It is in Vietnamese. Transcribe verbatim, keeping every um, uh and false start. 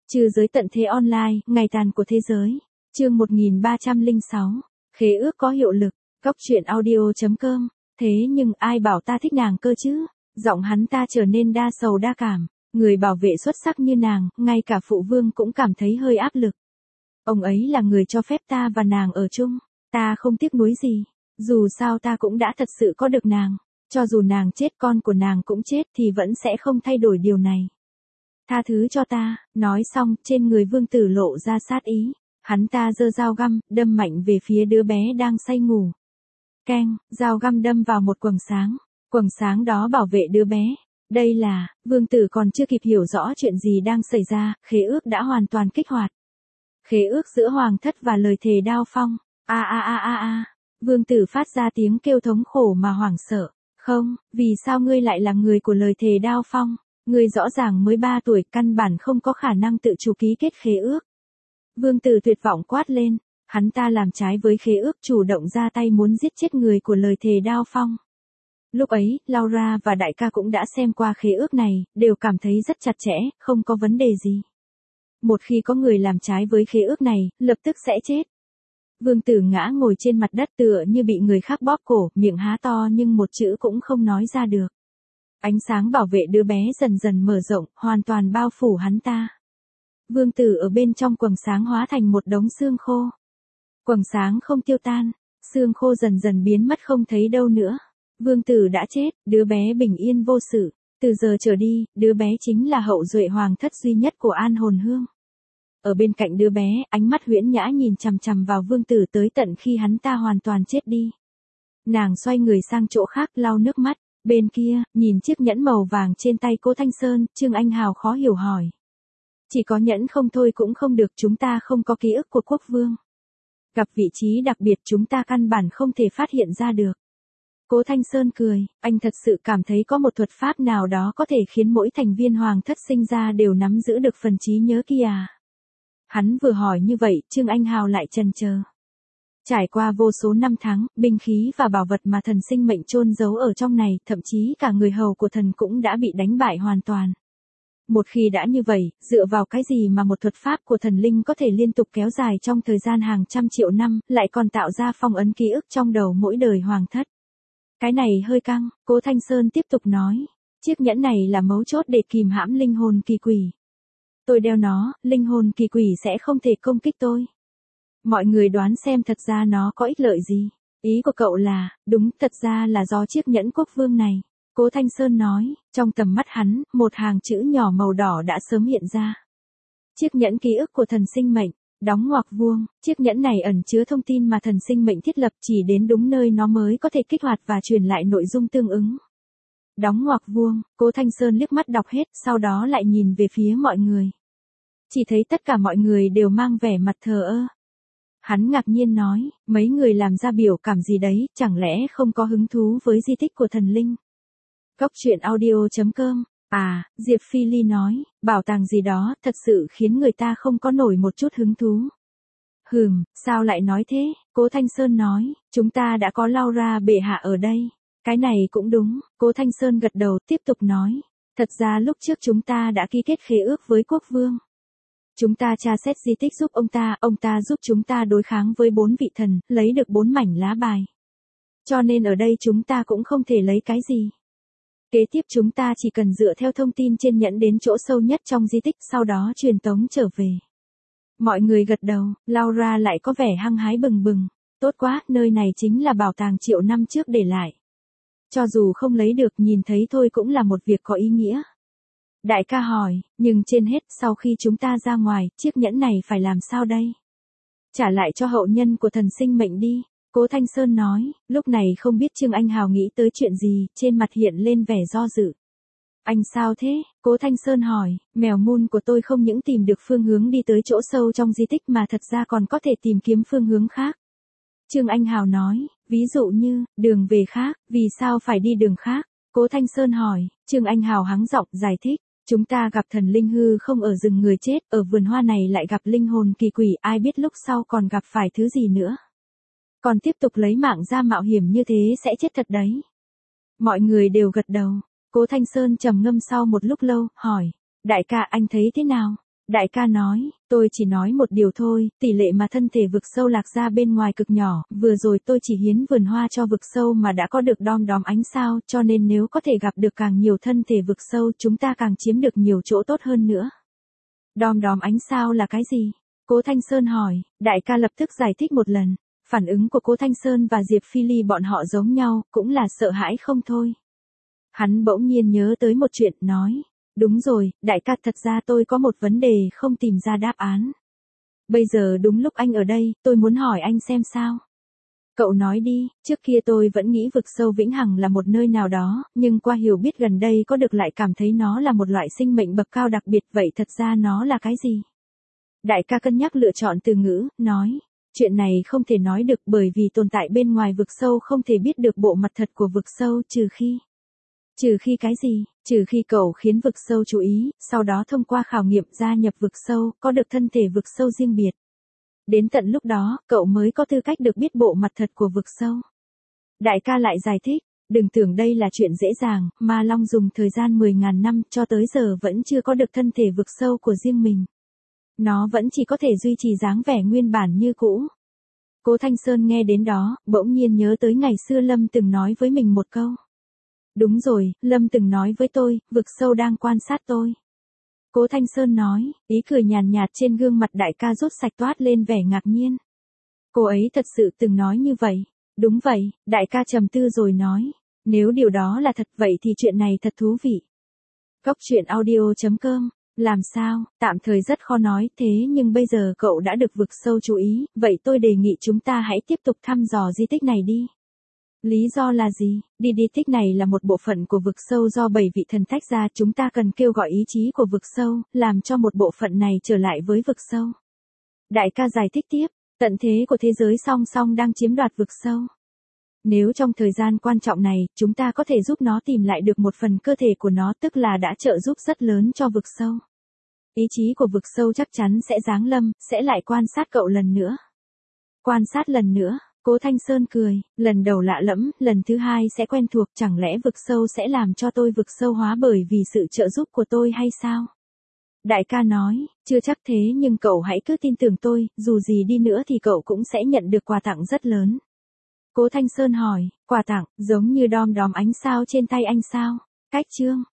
Trừ giới tận thế online, ngày tàn của thế giới. Chương một nghìn ba trăm lẻ sáu. Khế ước có hiệu lực. Góc truyện audio chấm com. Thế nhưng ai bảo ta thích nàng cơ chứ? Giọng hắn ta trở nên đa sầu đa cảm. Người bảo vệ xuất sắc như nàng, ngay cả phụ vương cũng cảm thấy hơi áp lực. Ông ấy là người cho phép ta và nàng ở chung. Ta không tiếc nuối gì. Dù sao ta cũng đã thật sự có được nàng. Cho dù nàng chết, con của nàng cũng chết thì vẫn sẽ không thay đổi điều này. Tha thứ cho ta. Nói xong, trên người vương tử lộ ra sát ý. Hắn ta giơ dao găm, đâm mạnh về phía đứa bé đang say ngủ. Keng, dao găm đâm vào một quầng sáng. Quầng sáng đó bảo vệ đứa bé. Đây là, vương tử còn chưa kịp hiểu rõ chuyện gì đang xảy ra, khế ước đã hoàn toàn kích hoạt. Khế ước giữa hoàng thất và lời thề Đao Phong. A a a a a. Vương tử phát ra tiếng kêu thống khổ mà hoảng sợ. Không, vì sao ngươi lại là người của lời thề Đao Phong? Ngươi rõ ràng mới ba tuổi, căn bản không có khả năng tự chủ ký kết khế ước. Vương tử tuyệt vọng quát lên. Hắn ta làm trái với khế ước, chủ động ra tay muốn giết chết người của lời thề Đao Phong. Lúc ấy, Laura và đại ca cũng đã xem qua khế ước này, đều cảm thấy rất chặt chẽ, không có vấn đề gì. Một khi có người làm trái với khế ước này, lập tức sẽ chết. Vương tử ngã ngồi trên mặt đất tựa như bị người khác bóp cổ, miệng há to nhưng một chữ cũng không nói ra được. Ánh sáng bảo vệ đứa bé dần dần mở rộng, hoàn toàn bao phủ hắn ta. Vương tử ở bên trong quầng sáng hóa thành một đống xương khô. Quầng sáng không tiêu tan, xương khô dần dần biến mất không thấy đâu nữa. Vương tử đã chết, đứa bé bình yên vô sự. Từ giờ trở đi, đứa bé chính là hậu duệ hoàng thất duy nhất của An Hồn Hương. Ở bên cạnh đứa bé, ánh mắt huyễn nhã nhìn chằm chằm vào vương tử tới tận khi hắn ta hoàn toàn chết đi. Nàng xoay người sang chỗ khác lau nước mắt. Bên kia, nhìn chiếc nhẫn màu vàng trên tay Cố Thanh Sơn, Trương Anh Hào khó hiểu hỏi. Chỉ có nhẫn không thôi cũng không được, chúng ta không có ký ức của quốc vương. Gặp vị trí đặc biệt chúng ta căn bản không thể phát hiện ra được. Cố Thanh Sơn cười, anh thật sự cảm thấy có một thuật pháp nào đó có thể khiến mỗi thành viên hoàng thất sinh ra đều nắm giữ được phần trí nhớ kia à? Hắn vừa hỏi như vậy, Trương Anh Hào lại chần chờ. Trải qua vô số năm tháng, binh khí và bảo vật mà thần sinh mệnh chôn giấu ở trong này, thậm chí cả người hầu của thần cũng đã bị đánh bại hoàn toàn. Một khi đã như vậy, dựa vào cái gì mà một thuật pháp của thần linh có thể liên tục kéo dài trong thời gian hàng trăm triệu năm, lại còn tạo ra phong ấn ký ức trong đầu mỗi đời hoàng thất? Cái này hơi căng, Cố Thanh Sơn tiếp tục nói. Chiếc nhẫn này là mấu chốt để kìm hãm linh hồn kỳ quỷ. Tôi đeo nó, linh hồn kỳ quỷ sẽ không thể công kích tôi. Mọi người đoán xem thật ra nó có ích lợi gì. Ý của cậu là, đúng, thật ra là do chiếc nhẫn quốc vương này. Cố Thanh Sơn nói, trong tầm mắt hắn, một hàng chữ nhỏ màu đỏ đã sớm hiện ra. Chiếc nhẫn ký ức của thần sinh mệnh, đóng ngoặc vuông, chiếc nhẫn này ẩn chứa thông tin mà thần sinh mệnh thiết lập, chỉ đến đúng nơi nó mới có thể kích hoạt và truyền lại nội dung tương ứng. Đóng ngoặc vuông, Cố Thanh Sơn liếc mắt đọc hết, sau đó lại nhìn về phía mọi người. Chỉ thấy tất cả mọi người đều mang vẻ mặt thờ ơ. Hắn ngạc nhiên nói, mấy người làm ra biểu cảm gì đấy, chẳng lẽ không có hứng thú với di tích của thần linh? Góc truyện audio chấm com. À, Diệp Phi Ly nói, bảo tàng gì đó, thật sự khiến người ta không có nổi một chút hứng thú. Hừm, sao lại nói thế? Cố Thanh Sơn nói, chúng ta đã có Laura bệ hạ ở đây. Cái này cũng đúng, Cố Thanh Sơn gật đầu tiếp tục nói. Thật ra lúc trước chúng ta đã ký kết khế ước với quốc vương. Chúng ta tra xét di tích giúp ông ta, ông ta giúp chúng ta đối kháng với bốn vị thần, lấy được bốn mảnh lá bài. Cho nên ở đây chúng ta cũng không thể lấy cái gì. Kế tiếp chúng ta chỉ cần dựa theo thông tin trên nhẫn đến chỗ sâu nhất trong di tích, sau đó truyền tống trở về. Mọi người gật đầu, Laura lại có vẻ hăng hái bừng bừng. Tốt quá, nơi này chính là bảo tàng triệu năm trước để lại. Cho dù không lấy được, nhìn thấy thôi cũng là một việc có ý nghĩa. Đại ca hỏi, nhưng trên hết, sau khi chúng ta ra ngoài, chiếc nhẫn này phải làm sao đây? Trả lại cho hậu nhân của thần sinh mệnh đi. Cố Thanh Sơn nói, lúc này không biết Trương Anh Hào nghĩ tới chuyện gì, trên mặt hiện lên vẻ do dự. Anh sao thế? Cố Thanh Sơn hỏi, mèo mun của tôi không những tìm được phương hướng đi tới chỗ sâu trong di tích mà thật ra còn có thể tìm kiếm phương hướng khác. Trương Anh Hào nói, ví dụ như, đường về khác, vì sao phải đi đường khác? Cố Thanh Sơn hỏi, Trương Anh Hào hắng giọng giải thích. Chúng ta gặp thần linh hư không ở rừng người chết, ở vườn hoa này lại gặp linh hồn kỳ quỷ, ai biết lúc sau còn gặp phải thứ gì nữa. Còn tiếp tục lấy mạng ra mạo hiểm như thế sẽ chết thật đấy. Mọi người đều gật đầu. Cố Thanh Sơn trầm ngâm sau một lúc lâu, hỏi, đại ca anh thấy thế nào? Đại ca nói, tôi chỉ nói một điều thôi, tỷ lệ mà thân thể vực sâu lạc ra bên ngoài cực nhỏ, vừa rồi tôi chỉ hiến vườn hoa cho vực sâu mà đã có được đom đóm ánh sao, cho nên nếu có thể gặp được càng nhiều thân thể vực sâu chúng ta càng chiếm được nhiều chỗ tốt hơn nữa. Đom đóm ánh sao là cái gì? Cố Thanh Sơn hỏi, đại ca lập tức giải thích một lần, phản ứng của Cố Thanh Sơn và Diệp Phi Ly bọn họ giống nhau, cũng là sợ hãi không thôi. Hắn bỗng nhiên nhớ tới một chuyện, nói. Đúng rồi, đại ca, thật ra tôi có một vấn đề không tìm ra đáp án. Bây giờ đúng lúc anh ở đây, tôi muốn hỏi anh xem sao. Cậu nói đi, trước kia tôi vẫn nghĩ vực sâu vĩnh hằng là một nơi nào đó, nhưng qua hiểu biết gần đây có được lại cảm thấy nó là một loại sinh mệnh bậc cao đặc biệt, vậy thật ra nó là cái gì? Đại ca cân nhắc lựa chọn từ ngữ, nói. Chuyện này không thể nói được bởi vì tồn tại bên ngoài vực sâu không thể biết được bộ mặt thật của vực sâu trừ khi. Trừ khi cái gì? Trừ khi cậu khiến vực sâu chú ý, sau đó thông qua khảo nghiệm gia nhập vực sâu, có được thân thể vực sâu riêng biệt. Đến tận lúc đó, cậu mới có tư cách được biết bộ mặt thật của vực sâu. Đại ca lại giải thích, đừng tưởng đây là chuyện dễ dàng, Ma Long dùng thời gian mười nghìn năm cho tới giờ vẫn chưa có được thân thể vực sâu của riêng mình. Nó vẫn chỉ có thể duy trì dáng vẻ nguyên bản như cũ. Cố Thanh Sơn nghe đến đó, bỗng nhiên nhớ tới ngày xưa Lâm từng nói với mình một câu. Đúng rồi, Lâm từng nói với tôi, vực sâu đang quan sát tôi. Cố Thanh Sơn nói, ý cười nhàn nhạt trên gương mặt đại ca rút sạch toát lên vẻ ngạc nhiên. Cô ấy thật sự từng nói như vậy. Đúng vậy, đại ca trầm tư rồi nói. Nếu điều đó là thật vậy thì chuyện này thật thú vị. Góc truyện audio chấm com. Làm sao, tạm thời rất khó nói, thế nhưng bây giờ cậu đã được vực sâu chú ý, vậy tôi đề nghị chúng ta hãy tiếp tục thăm dò di tích này đi. Lý do là gì? Đi di tích này là một bộ phận của vực sâu do bảy vị thần tách ra, chúng ta cần kêu gọi ý chí của vực sâu, làm cho một bộ phận này trở lại với vực sâu. Đại ca giải thích tiếp, tận thế của thế giới song song đang chiếm đoạt vực sâu. Nếu trong thời gian quan trọng này, chúng ta có thể giúp nó tìm lại được một phần cơ thể của nó, tức là đã trợ giúp rất lớn cho vực sâu. Ý chí của vực sâu chắc chắn sẽ giáng lâm, sẽ lại quan sát cậu lần nữa. Quan sát lần nữa, Cố Thanh Sơn cười, lần đầu lạ lẫm, lần thứ hai sẽ quen thuộc, chẳng lẽ vực sâu sẽ làm cho tôi vực sâu hóa bởi vì sự trợ giúp của tôi hay sao? Đại ca nói, chưa chắc thế nhưng cậu hãy cứ tin tưởng tôi, dù gì đi nữa thì cậu cũng sẽ nhận được quà tặng rất lớn. Cố Thanh Sơn hỏi, quà tặng, giống như đom đóm ánh sao trên tay anh sao? Cách chương.